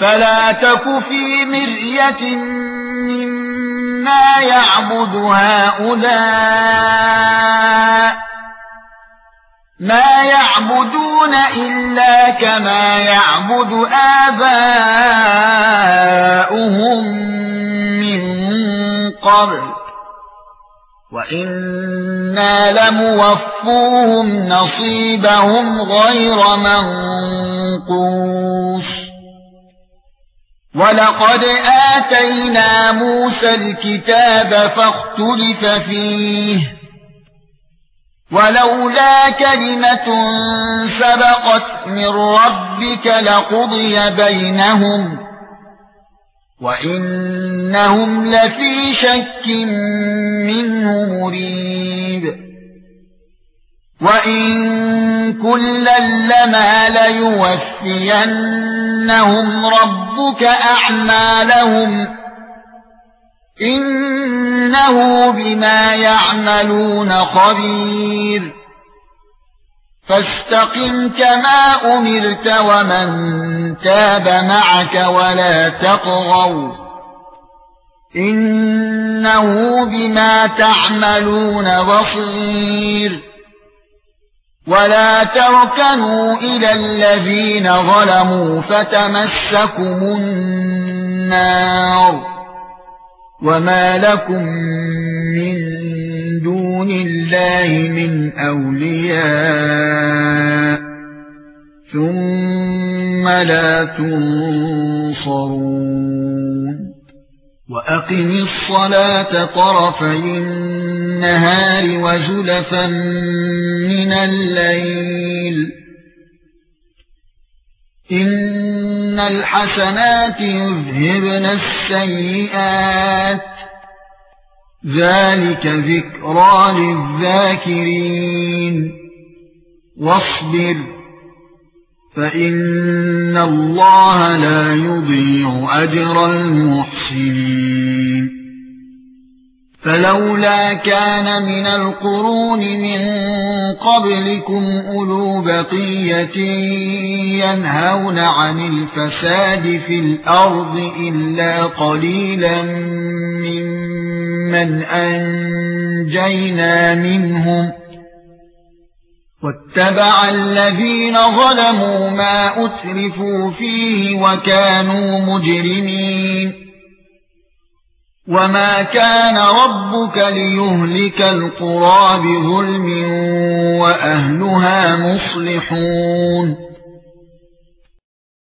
فلا تك في مرية مما يعبد هؤلاء ما يعبدون إلا كما يعبد آباؤهم من قبل وإنا لموفوهم نصيبهم غير منقوص ولقد آتينا موسى الكتاب فاختلف فيه ولولا كلمة سبقت من ربك لقضي بينهم وإنهم لفي شك منه مريب وإن كلا لما ليوفينهم ربك أعمالهم إنه بما يعملون خبير فاستقم كما أمرت ومن تاب معك ولا تطغوا إنه بما تعملون بصير ولا تركنوا إلى الذين ظلموا فتمسكم النار وما لكم من دون الله من أولياء ثم لا تنصرون وأقم الصلاة طرفي النهار وزلفا من الليل إن الحسنات يذهبن السيئات ذلك ذكرى للذاكرين واصبر فإن الله لا يضيع أجر المحسنين فلولا كان من القرون من قبلكم أولو بقية ينهون عن الفساد في الأرض إلا قليلا ممن أنجينا منهم واتبع الذين ظلموا ما أترفوا فيه وكانوا مجرمين وما كان ربك ليهلك القرى بظلم وأهلها مصلحون